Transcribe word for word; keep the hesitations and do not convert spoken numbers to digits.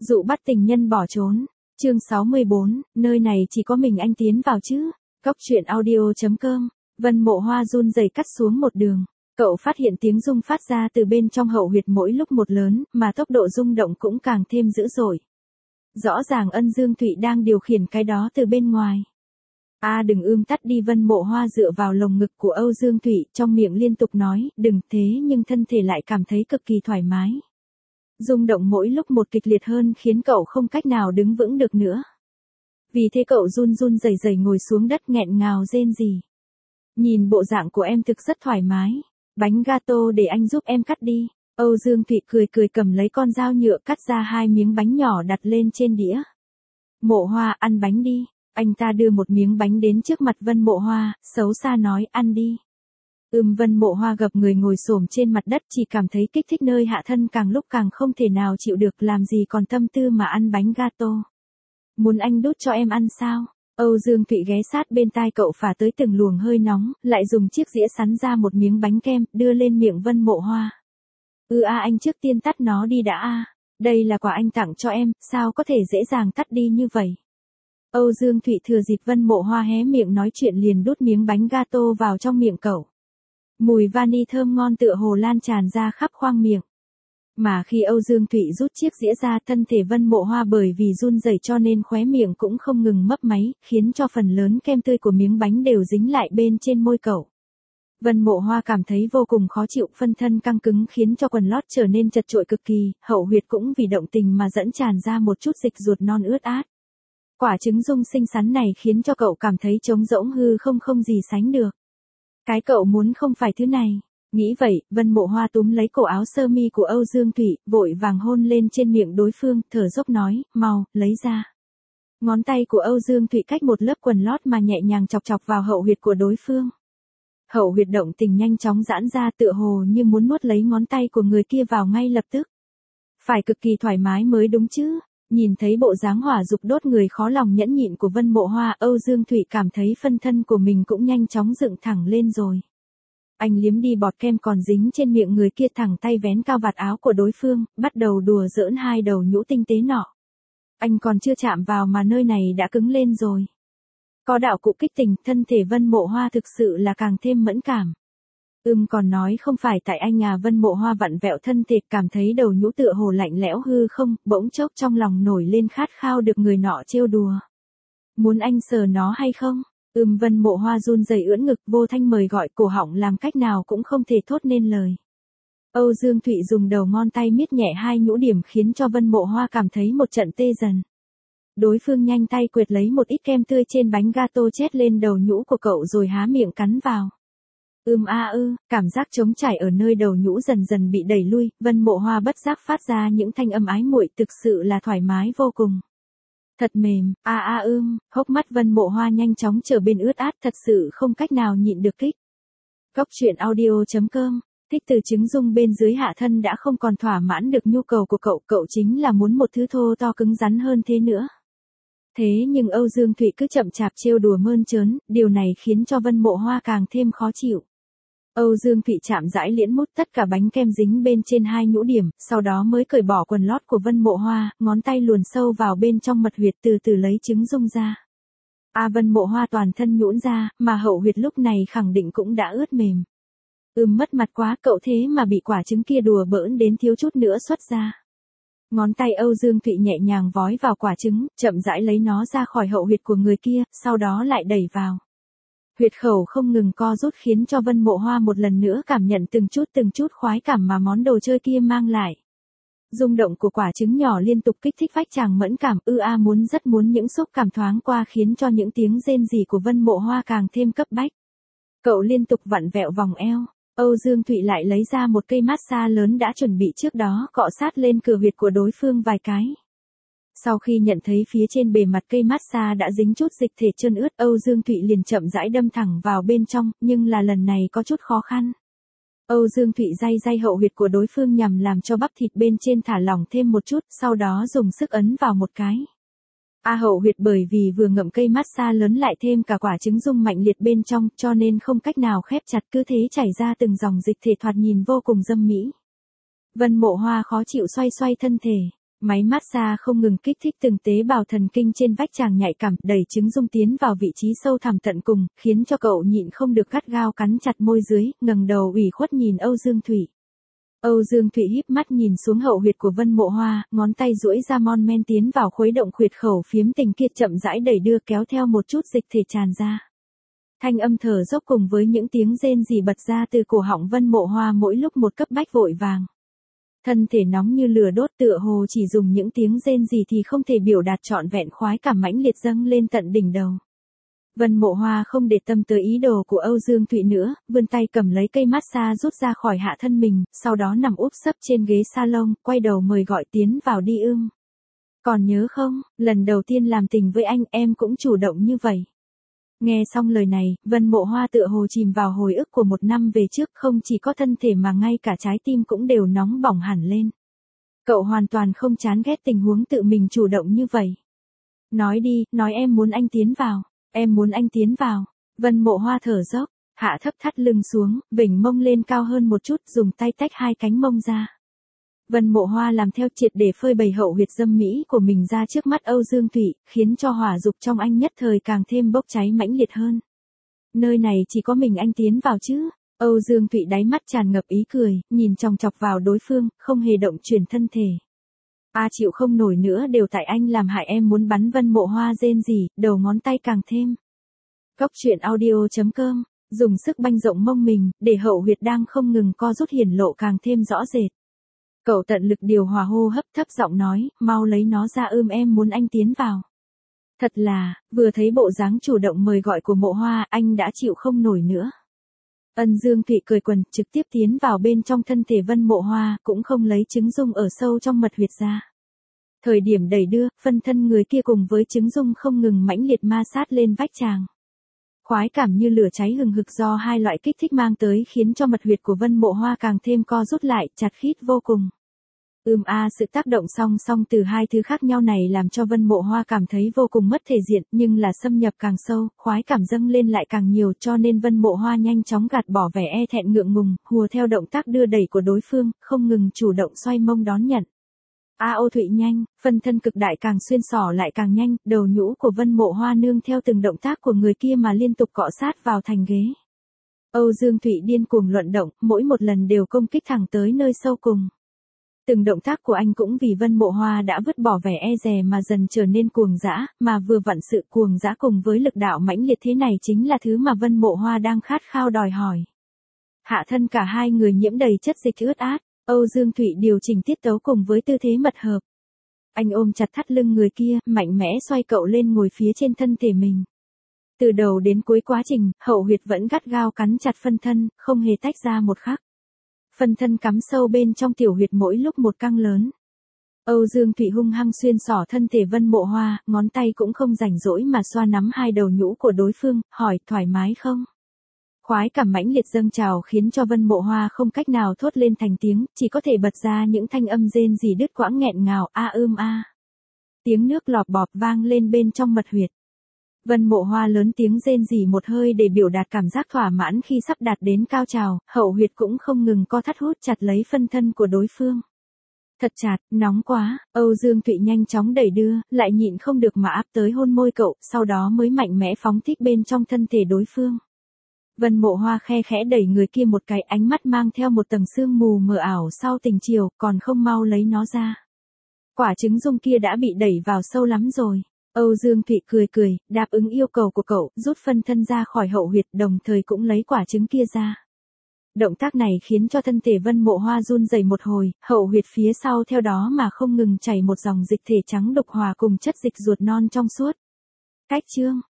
Dụ bắt tình nhân bỏ trốn. Chương sáu mươi bốn, nơi này chỉ có mình anh tiến vào chứ. Cốc truyện audio chấm com. Vân Mộ Hoa run rẩy cắt xuống một đường. Cậu phát hiện tiếng rung phát ra từ bên trong hậu huyệt mỗi lúc một lớn, mà tốc độ rung động cũng càng thêm dữ dội. Rõ ràng Ân Dương Thụy đang điều khiển cái đó từ bên ngoài. A à, đừng ưm tắt đi. Vân Mộ Hoa dựa vào lồng ngực của Âu Dương Thụy, trong miệng liên tục nói, đừng thế, nhưng thân thể lại cảm thấy cực kỳ thoải mái. Rung động mỗi lúc một kịch liệt hơn khiến cậu không cách nào đứng vững được nữa. Vì thế cậu run run rẩy rẩy ngồi xuống đất nghẹn ngào rên rỉ. Nhìn bộ dạng của em thực rất thoải mái. Bánh gato để anh giúp em cắt đi. Âu Dương Thụy cười cười cầm lấy con dao nhựa cắt ra hai miếng bánh nhỏ đặt lên trên đĩa. Mộ Hoa, ăn bánh đi. Anh ta đưa một miếng bánh đến trước mặt Vân Mộ Hoa, xấu xa nói, ăn đi. Ừm. Vân Mộ Hoa gập người ngồi xổm trên mặt đất, chỉ cảm thấy kích thích nơi hạ thân càng lúc càng không thể nào chịu được, làm gì còn tâm tư mà ăn bánh gato. Muốn anh đút cho em ăn sao? Âu Dương Thụy ghé sát bên tai cậu phả tới từng luồng hơi nóng, lại dùng chiếc dĩa sắn ra một miếng bánh kem, đưa lên miệng Vân Mộ Hoa. Ừ a à, anh trước tiên tắt nó đi đã a. À. Đây là quà anh tặng cho em, sao có thể dễ dàng tắt đi như vậy? Âu Dương Thụy thừa dịp Vân Mộ Hoa hé miệng nói chuyện liền đút miếng bánh gato vào trong miệng cậu. Mùi vani thơm ngon tựa hồ lan tràn ra khắp khoang miệng. Mà khi Âu Dương Thụy rút chiếc dĩa ra, thân thể Vân Mộ Hoa bởi vì run rẩy cho nên khóe miệng cũng không ngừng mấp máy, khiến cho phần lớn kem tươi của miếng bánh đều dính lại bên trên môi cậu. Vân Mộ Hoa cảm thấy vô cùng khó chịu, phân thân căng cứng khiến cho quần lót trở nên chật chội cực kỳ, hậu huyệt cũng vì động tình mà dẫn tràn ra một chút dịch ruột non ướt át. Quả trứng rung xinh xắn này khiến cho cậu cảm thấy trống rỗng hư không không gì sánh được. Cái cậu muốn không phải thứ này. Nghĩ vậy, Vân Mộ Hoa túm lấy cổ áo sơ mi của Âu Dương Thụy, vội vàng hôn lên trên miệng đối phương, thở dốc nói, mau, lấy ra. Ngón tay của Âu Dương Thụy cách một lớp quần lót mà nhẹ nhàng chọc chọc vào hậu huyệt của đối phương. Hậu huyệt động tình nhanh chóng giãn ra tựa hồ như muốn nuốt lấy ngón tay của người kia vào ngay lập tức. Phải cực kỳ thoải mái mới đúng chứ. Nhìn thấy bộ dáng hỏa dục đốt người khó lòng nhẫn nhịn của Vân Mộ Hoa, Âu Dương Thụy cảm thấy phân thân của mình cũng nhanh chóng dựng thẳng lên rồi. Anh liếm đi bọt kem còn dính trên miệng người kia, thẳng tay vén cao vạt áo của đối phương, bắt đầu đùa giỡn hai đầu nhũ tinh tế nọ. Anh còn chưa chạm vào mà nơi này đã cứng lên rồi. Có đạo cụ kích tình, thân thể Vân Mộ Hoa thực sự là càng thêm mẫn cảm. Ừm còn nói không phải tại anh à. Vân Mộ Hoa vặn vẹo thân thể, cảm thấy đầu nhũ tựa hồ lạnh lẽo hư không, bỗng chốc trong lòng nổi lên khát khao được người nọ trêu đùa. Muốn anh sờ nó hay không? Ừm. Vân Mộ Hoa run rẩy ưỡn ngực, vô thanh mời gọi, cổ họng làm cách nào cũng không thể thốt nên lời. Âu Dương Thụy dùng đầu ngón tay miết nhẹ hai nhũ điểm khiến cho Vân Mộ Hoa cảm thấy một trận tê dần. Đối phương nhanh tay quệt lấy một ít kem tươi trên bánh gato chét lên đầu nhũ của cậu rồi há miệng cắn vào. Ừm a ư, cảm giác trống trải ở nơi đầu nhũ dần dần bị đẩy lui, Vân Mộ Hoa bất giác phát ra những thanh âm ái muội, thực sự là thoải mái vô cùng. Thật mềm, a a ưm, hốc mắt Vân Mộ Hoa nhanh chóng trở bên ướt át, thật sự không cách nào nhịn được kích. Cốc truyện audio chấm com. Thích từ trứng rung bên dưới hạ thân đã không còn thỏa mãn được nhu cầu của cậu, cậu chính là muốn một thứ thô to cứng rắn hơn thế nữa. Thế nhưng Âu Dương Thụy cứ chậm chạp trêu đùa mơn trớn, điều này khiến cho Vân Mộ Hoa càng thêm khó chịu. Âu Dương Thụy chạm rãi liễn mút tất cả bánh kem dính bên trên hai nhũ điểm, sau đó mới cởi bỏ quần lót của Vân Mộ Hoa, ngón tay luồn sâu vào bên trong mật huyệt từ từ lấy trứng rung ra. A à, Vân Mộ Hoa toàn thân nhũn ra, mà hậu huyệt lúc này khẳng định cũng đã ướt mềm. Ừm mất mặt quá, cậu thế mà bị quả trứng kia đùa bỡn đến thiếu chút nữa xuất ra. Ngón tay Âu Dương Thụy nhẹ nhàng vói vào quả trứng, chậm rãi lấy nó ra khỏi hậu huyệt của người kia, sau đó lại đẩy vào. Huyệt khẩu không ngừng co rút khiến cho Vân Mộ Hoa một lần nữa cảm nhận từng chút từng chút khoái cảm mà món đồ chơi kia mang lại. Rung động của quả trứng nhỏ liên tục kích thích vách chàng mẫn cảm, ư a muốn rất muốn những xúc cảm thoáng qua khiến cho những tiếng rên rỉ của Vân Mộ Hoa càng thêm cấp bách. Cậu liên tục vặn vẹo vòng eo, Âu Dương Thụy lại lấy ra một cây massage lớn đã chuẩn bị trước đó, cọ sát lên cửa huyệt của đối phương vài cái. Sau khi nhận thấy phía trên bề mặt cây massage đã dính chút dịch thể trơn ướt, Âu Dương Thụy liền chậm rãi đâm thẳng vào bên trong, nhưng là lần này có chút khó khăn. Âu Dương Thụy day day hậu huyệt của đối phương nhằm làm cho bắp thịt bên trên thả lỏng thêm một chút, sau đó dùng sức ấn vào một cái. A hậu huyệt bởi vì vừa ngậm cây massage lớn lại thêm cả quả trứng rung mạnh liệt bên trong, cho nên không cách nào khép chặt, cứ thế chảy ra từng dòng dịch thể thoạt nhìn vô cùng dâm mỹ. Vân Mộ Hoa khó chịu xoay xoay thân thể. Máy massage không ngừng kích thích từng tế bào thần kinh trên vách tràng nhạy cảm, đẩy trứng dung tiến vào vị trí sâu thẳm tận cùng, khiến cho cậu nhịn không được gắt gao cắn chặt môi dưới, ngẩng đầu ủy khuất nhìn Âu Dương Thụy. Âu Dương Thụy híp mắt nhìn xuống hậu huyệt của Vân Mộ Hoa, ngón tay duỗi ra mon men tiến vào khuấy động huyệt khẩu phiếm tình kia, chậm rãi đẩy đưa kéo theo một chút dịch thể tràn ra. Thanh âm thở dốc cùng với những tiếng rên rỉ bật ra từ cổ họng Vân Mộ Hoa mỗi lúc một cấp bách vội vàng. Thân thể nóng như lửa đốt, tựa hồ chỉ dùng những tiếng rên rỉ thì không thể biểu đạt trọn vẹn khoái cảm mãnh liệt dâng lên tận đỉnh đầu. Vân Mộ Hoa không để tâm tới ý đồ của Âu Dương Thụy nữa, vươn tay cầm lấy cây massage rút ra khỏi hạ thân mình, sau đó nằm úp sấp trên ghế salon, quay đầu mời gọi tiến vào đi ưm. Còn nhớ không, lần đầu tiên làm tình với anh em cũng chủ động như vậy. Nghe xong lời này, Vân Mộ Hoa tựa hồ chìm vào hồi ức của một năm về trước, không chỉ có thân thể mà ngay cả trái tim cũng đều nóng bỏng hẳn lên. Cậu hoàn toàn không chán ghét tình huống tự mình chủ động như vậy. Nói đi, nói em muốn anh tiến vào. Em muốn anh tiến vào. Vân Mộ Hoa thở dốc, hạ thấp thắt lưng xuống, vểnh mông lên cao hơn một chút, dùng tay tách hai cánh mông ra. Vân Mộ Hoa làm theo, triệt để phơi bày hậu huyệt dâm mỹ của mình ra trước mắt Âu Dương Thụy, khiến cho hỏa dục trong anh nhất thời càng thêm bốc cháy mãnh liệt hơn. Nơi này chỉ có mình anh tiến vào chứ? Âu Dương Thụy đáy mắt tràn ngập ý cười, nhìn chòng chọc vào đối phương, không hề động chuyển thân thể. A chịu không nổi nữa, đều tại anh làm hại em muốn bắn. Vân Mộ Hoa rên rỉ, đầu ngón tay càng thêm. Cốc truyện audio chấm com, dùng sức banh rộng mông mình, để hậu huyệt đang không ngừng co rút hiển lộ càng thêm rõ rệt. Cậu tận lực điều hòa hô hấp, thấp giọng nói, mau lấy nó ra ưm, em muốn anh tiến vào. Thật là, vừa thấy bộ dáng chủ động mời gọi của Mộ Hoa, anh đã chịu không nổi nữa. Ân Dương Thụy cười quần, trực tiếp tiến vào bên trong thân thể Vân Mộ Hoa, cũng không lấy trứng dung ở sâu trong mật huyệt ra. Thời điểm đẩy đưa, phân thân người kia cùng với trứng dung không ngừng mãnh liệt ma sát lên vách tràng. Khoái cảm như lửa cháy hừng hực do hai loại kích thích mang tới khiến cho mật huyệt của Vân Mộ Hoa càng thêm co rút lại, chặt khít vô cùng. Ưm a, sự tác động song song từ hai thứ khác nhau này làm cho Vân Mộ Hoa cảm thấy vô cùng mất thể diện, nhưng là xâm nhập càng sâu, khoái cảm dâng lên lại càng nhiều, cho nên Vân Mộ Hoa nhanh chóng gạt bỏ vẻ e thẹn ngượng ngùng, hùa theo động tác đưa đẩy của đối phương, không ngừng chủ động xoay mông đón nhận. A ô Thụy nhanh, phân thân cực đại càng xuyên xỏ lại càng nhanh, đầu nhũ của Vân Mộ Hoa nương theo từng động tác của người kia mà liên tục cọ sát vào thành ghế. Âu Dương Thụy điên cuồng luận động, mỗi một lần đều công kích thẳng tới nơi sâu cùng. Từng động tác của anh cũng vì Vân Mộ Hoa đã vứt bỏ vẻ e dè mà dần trở nên cuồng dã, mà vừa vặn sự cuồng dã cùng với lực đạo mãnh liệt thế này chính là thứ mà Vân Mộ Hoa đang khát khao đòi hỏi. Hạ thân cả hai người nhiễm đầy chất dịch ướt át, Âu Dương Thụy điều chỉnh tiết tấu cùng với tư thế mật hợp. Anh ôm chặt thắt lưng người kia, mạnh mẽ xoay cậu lên ngồi phía trên thân thể mình. Từ đầu đến cuối quá trình, hậu huyệt vẫn gắt gao cắn chặt phân thân, không hề tách ra một khắc. Phân thân cắm sâu bên trong tiểu huyệt mỗi lúc một căng lớn. Âu Dương Thụy hung hăng xuyên xỏ thân thể Vân Mộ Hoa, ngón tay cũng không rảnh rỗi mà xoa nắm hai đầu nhũ của đối phương, hỏi thoải mái không? Khoái cảm mãnh liệt dâng trào khiến cho Vân Mộ Hoa không cách nào thốt lên thành tiếng, chỉ có thể bật ra những thanh âm rên rỉ đứt quãng nghẹn ngào, a ưm a. Tiếng nước lọp bọp vang lên bên trong mật huyệt. Vân Mộ Hoa lớn tiếng rên rỉ một hơi để biểu đạt cảm giác thỏa mãn khi sắp đạt đến cao trào, hậu huyệt cũng không ngừng co thắt hút chặt lấy phân thân của đối phương. Thật chặt, nóng quá, Âu Dương Thụy nhanh chóng đẩy đưa, lại nhịn không được mà áp tới hôn môi cậu, sau đó mới mạnh mẽ phóng thích bên trong thân thể đối phương. Vân Mộ Hoa khe khẽ đẩy người kia một cái, ánh mắt mang theo một tầng sương mù mờ ảo sau tình chiều, còn không mau lấy nó ra. Quả trứng dung kia đã bị đẩy vào sâu lắm rồi. Âu Dương Thụy cười cười, đáp ứng yêu cầu của cậu, rút phân thân ra khỏi hậu huyệt, đồng thời cũng lấy quả trứng kia ra. Động tác này khiến cho thân thể Vân Mộ Hoa run rẩy một hồi, hậu huyệt phía sau theo đó mà không ngừng chảy một dòng dịch thể trắng đục hòa cùng chất dịch ruột non trong suốt. Cách chương